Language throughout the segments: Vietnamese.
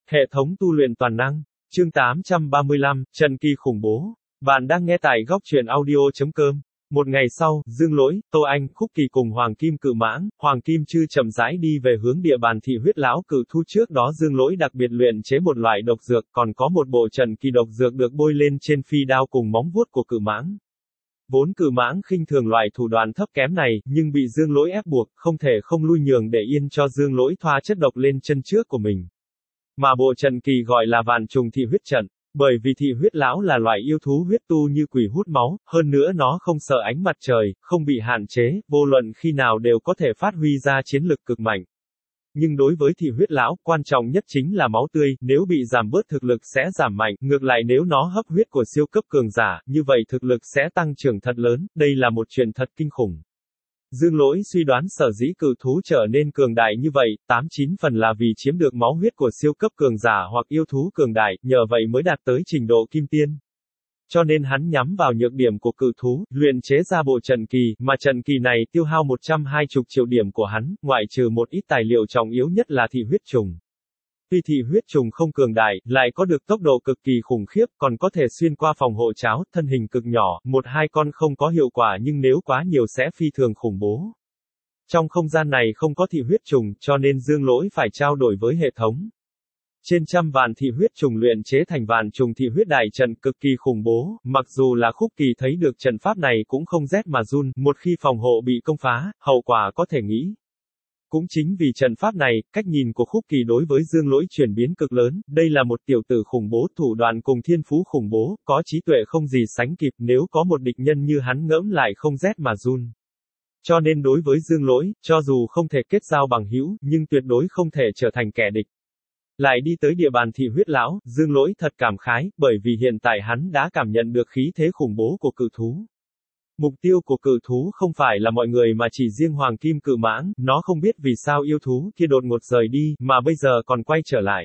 Hệ thống tu luyện toàn năng. Chương 835, Trận Kỳ khủng bố. Bạn đang nghe tại góc truyện audio.com. Một ngày sau, Dương Lỗi, Tô Anh, Khúc Kỳ cùng Hoàng Kim Cự Mãng, Hoàng Kim Chư chậm rãi đi về hướng địa bàn thị huyết lão cự thú. Trước đó Dương Lỗi đặc biệt luyện chế một loại độc dược, còn có một bộ trận kỳ độc dược được bôi lên trên phi đao cùng móng vuốt của Cự Mãng. Vốn Cự Mãng khinh thường loại thủ đoạn thấp kém này, nhưng bị Dương Lỗi ép buộc, không thể không lui nhường để yên cho Dương Lỗi thoa chất độc lên chân trước của mình. Mà bộ trận kỳ gọi là Vạn Trùng Thị Huyết Trận, bởi vì thị huyết lão là loại yêu thú huyết tu như quỷ hút máu, hơn nữa nó không sợ ánh mặt trời, không bị hạn chế, vô luận khi nào đều có thể phát huy ra chiến lực cực mạnh. Nhưng đối với thị huyết lão, quan trọng nhất chính là máu tươi, nếu bị giảm bớt thực lực sẽ giảm mạnh, ngược lại nếu nó hấp huyết của siêu cấp cường giả, như vậy thực lực sẽ tăng trưởng thật lớn, đây là một chuyện thật kinh khủng. Dương Lỗi suy đoán sở dĩ cự thú trở nên cường đại như vậy, 89 phần là vì chiếm được máu huyết của siêu cấp cường giả hoặc yêu thú cường đại, nhờ vậy mới đạt tới trình độ kim tiên. Cho nên hắn nhắm vào nhược điểm của cự thú, luyện chế ra bộ trận kỳ, mà trận kỳ này tiêu hao 120 triệu điểm của hắn, ngoại trừ một ít tài liệu trọng yếu nhất là thị huyết trùng. Tuy thị huyết trùng không cường đại, lại có được tốc độ cực kỳ khủng khiếp, còn có thể xuyên qua phòng hộ cháo, thân hình cực nhỏ, một hai con không có hiệu quả nhưng nếu quá nhiều sẽ phi thường khủng bố. Trong không gian này không có thị huyết trùng, cho nên Dương Lỗi phải trao đổi với hệ thống. Trên trăm vạn thị huyết trùng luyện chế thành vạn trùng thị huyết đại trận cực kỳ khủng bố, mặc dù là Khúc Kỳ thấy được trận pháp này cũng không rét mà run, một khi phòng hộ bị công phá, hậu quả có thể nghĩ. Cũng chính vì trận pháp này, cách nhìn của Khúc Kỳ đối với Dương Lỗi chuyển biến cực lớn, đây là một tiểu tử khủng bố, thủ đoạn cùng thiên phú khủng bố, có trí tuệ không gì sánh kịp, nếu có một địch nhân như hắn ngẫm lại không rét mà run. Cho nên đối với Dương Lỗi, cho dù không thể kết giao bằng hữu, nhưng tuyệt đối không thể trở thành kẻ địch. Lại đi tới địa bàn thị huyết lão, Dương Lỗi thật cảm khái, bởi vì hiện tại hắn đã cảm nhận được khí thế khủng bố của cự thú. Mục tiêu của cự thú không phải là mọi người mà chỉ riêng Hoàng Kim Cự Mãng, nó không biết vì sao yêu thú kia đột ngột rời đi, mà bây giờ còn quay trở lại.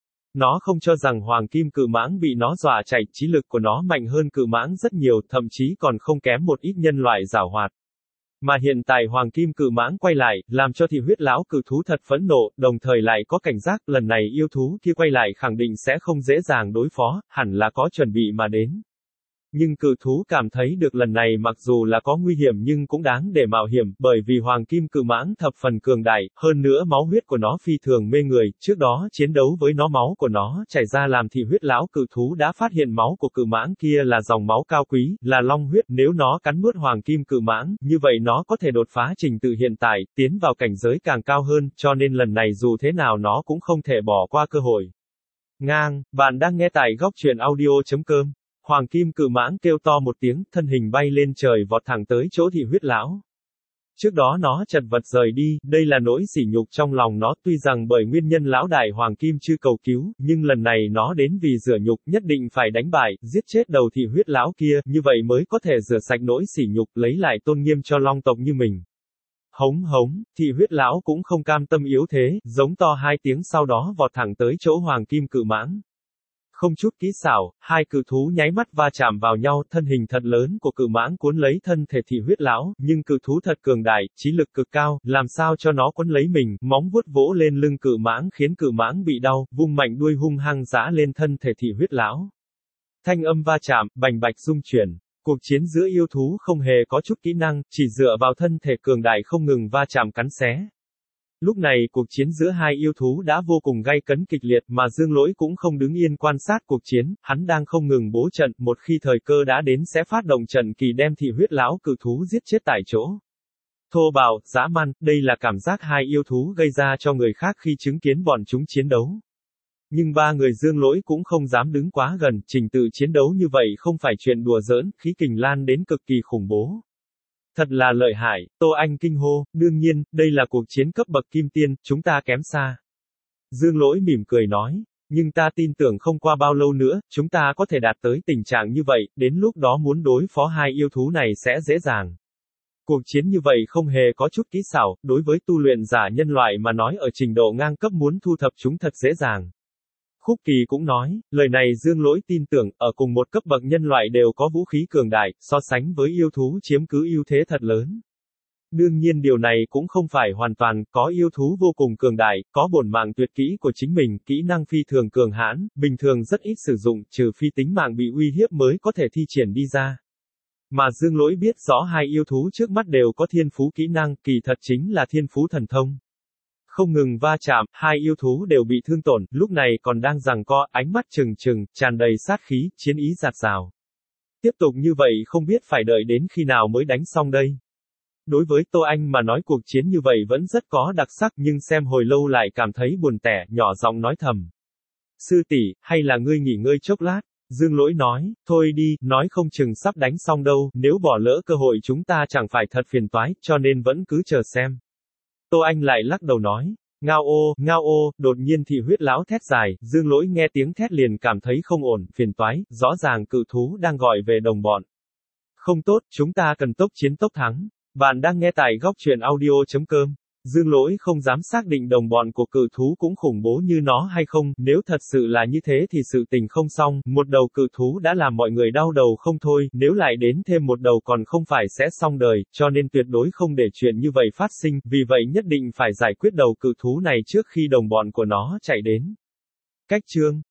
Nó không cho rằng Hoàng Kim Cự Mãng bị nó dọa chạy, trí lực của nó mạnh hơn Cự Mãng rất nhiều, thậm chí còn không kém một ít nhân loại giảo hoạt. Mà hiện tại Hoàng Kim Cự Mãng quay lại, làm cho thị huyết lão cự thú thật phẫn nộ, đồng thời lại có cảnh giác, lần này yêu thú kia quay lại khẳng định sẽ không dễ dàng đối phó, hẳn là có chuẩn bị mà đến. Nhưng cự thú cảm thấy được lần này mặc dù là có nguy hiểm nhưng cũng đáng để mạo hiểm, bởi vì Hoàng Kim Cự Mãng thập phần cường đại, hơn nữa máu huyết của nó phi thường mê người, trước đó chiến đấu với nó máu của nó chảy ra làm thị huyết lão cự thú đã phát hiện máu của Cự Mãng kia là dòng máu cao quý, là long huyết, nếu nó cắn nuốt Hoàng Kim Cự Mãng, như vậy nó có thể đột phá trình tự hiện tại, tiến vào cảnh giới càng cao hơn, cho nên lần này dù thế nào nó cũng không thể bỏ qua cơ hội. Bạn đang nghe tại góc truyện audio.com. Hoàng Kim Cự Mãng kêu to một tiếng, thân hình bay lên trời vọt thẳng tới chỗ thị huyết lão. Trước đó nó chật vật rời đi, đây là nỗi sỉ nhục trong lòng nó, tuy rằng bởi nguyên nhân lão đại Hoàng Kim Chư cầu cứu, nhưng lần này nó đến vì rửa nhục, nhất định phải đánh bại, giết chết đầu thị huyết lão kia, như vậy mới có thể rửa sạch nỗi sỉ nhục, lấy lại tôn nghiêm cho long tộc như mình. Hống hống, thị huyết lão cũng không cam tâm yếu thế, giống to hai tiếng sau đó vọt thẳng tới chỗ Hoàng Kim Cự Mãng. Không chút kỹ xảo, hai cự thú nháy mắt va chạm vào nhau, thân hình thật lớn của Cự Mãng cuốn lấy thân thể thị huyết lão, nhưng cự thú thật cường đại, trí lực cực cao, làm sao cho nó cuốn lấy mình, móng vuốt vỗ lên lưng Cự Mãng khiến Cự Mãng bị đau, vung mạnh đuôi hung hăng giã lên thân thể thị huyết lão. Thanh âm va chạm, bành bạch rung chuyển. Cuộc chiến giữa yêu thú không hề có chút kỹ năng, chỉ dựa vào thân thể cường đại không ngừng va chạm cắn xé. Lúc này cuộc chiến giữa hai yêu thú đã vô cùng gay cấn kịch liệt mà Dương Lỗi cũng không đứng yên quan sát cuộc chiến, hắn đang không ngừng bố trận, một khi thời cơ đã đến sẽ phát động trận kỳ đem thị huyết lão cự thú giết chết tại chỗ. Thô bạo, dã man, đây là cảm giác hai yêu thú gây ra cho người khác khi chứng kiến bọn chúng chiến đấu. Nhưng ba người Dương Lỗi cũng không dám đứng quá gần, trình tự chiến đấu như vậy không phải chuyện đùa giỡn, khí kình lan đến cực kỳ khủng bố. Thật là lợi hại, Tô Anh kinh hô, đương nhiên, đây là cuộc chiến cấp bậc kim tiên, chúng ta kém xa. Dương Lỗi mỉm cười nói, nhưng ta tin tưởng không qua bao lâu nữa, chúng ta có thể đạt tới tình trạng như vậy, đến lúc đó muốn đối phó hai yêu thú này sẽ dễ dàng. Cuộc chiến như vậy không hề có chút kỹ xảo, đối với tu luyện giả nhân loại mà nói ở trình độ ngang cấp muốn thu thập chúng thật dễ dàng. Khúc Kỳ cũng nói, lời này Dương Lỗi tin tưởng, ở cùng một cấp bậc nhân loại đều có vũ khí cường đại, so sánh với yêu thú chiếm cứ ưu thế thật lớn. Đương nhiên điều này cũng không phải hoàn toàn, có yêu thú vô cùng cường đại, có bổn mạng tuyệt kỹ của chính mình, kỹ năng phi thường cường hãn, bình thường rất ít sử dụng, trừ phi tính mạng bị uy hiếp mới có thể thi triển đi ra. Mà Dương Lỗi biết rõ hai yêu thú trước mắt đều có thiên phú kỹ năng, kỳ thật chính là thiên phú thần thông. Không ngừng va chạm, hai yêu thú đều bị thương tổn, lúc này còn đang giằng co, ánh mắt trừng trừng, tràn đầy sát khí, chiến ý dạt dào. Tiếp tục như vậy không biết phải đợi đến khi nào mới đánh xong đây. Đối với Tô Anh mà nói cuộc chiến như vậy vẫn rất có đặc sắc nhưng xem hồi lâu lại cảm thấy buồn tẻ, nhỏ giọng nói thầm. Sư tỷ, hay là ngươi nghỉ ngơi chốc lát? Dương Lỗi nói, thôi đi, nói không chừng sắp đánh xong đâu, nếu bỏ lỡ cơ hội chúng ta chẳng phải thật phiền toái, cho nên vẫn cứ chờ xem. Tô Anh lại lắc đầu nói, ngao ô, đột nhiên thị huyết lão thét dài, Dương Lỗi nghe tiếng thét liền cảm thấy không ổn, phiền toái, rõ ràng cự thú đang gọi về đồng bọn. Không tốt, chúng ta cần tốc chiến tốc thắng. Bạn đang nghe tại góc truyện audio.com. Dương Lỗi không dám xác định đồng bọn của cự thú cũng khủng bố như nó hay không, nếu thật sự là như thế thì sự tình không xong, một đầu cự thú đã làm mọi người đau đầu không thôi, nếu lại đến thêm một đầu còn không phải sẽ xong đời, cho nên tuyệt đối không để chuyện như vậy phát sinh, vì vậy nhất định phải giải quyết đầu cự thú này trước khi đồng bọn của nó chạy đến. Cách chương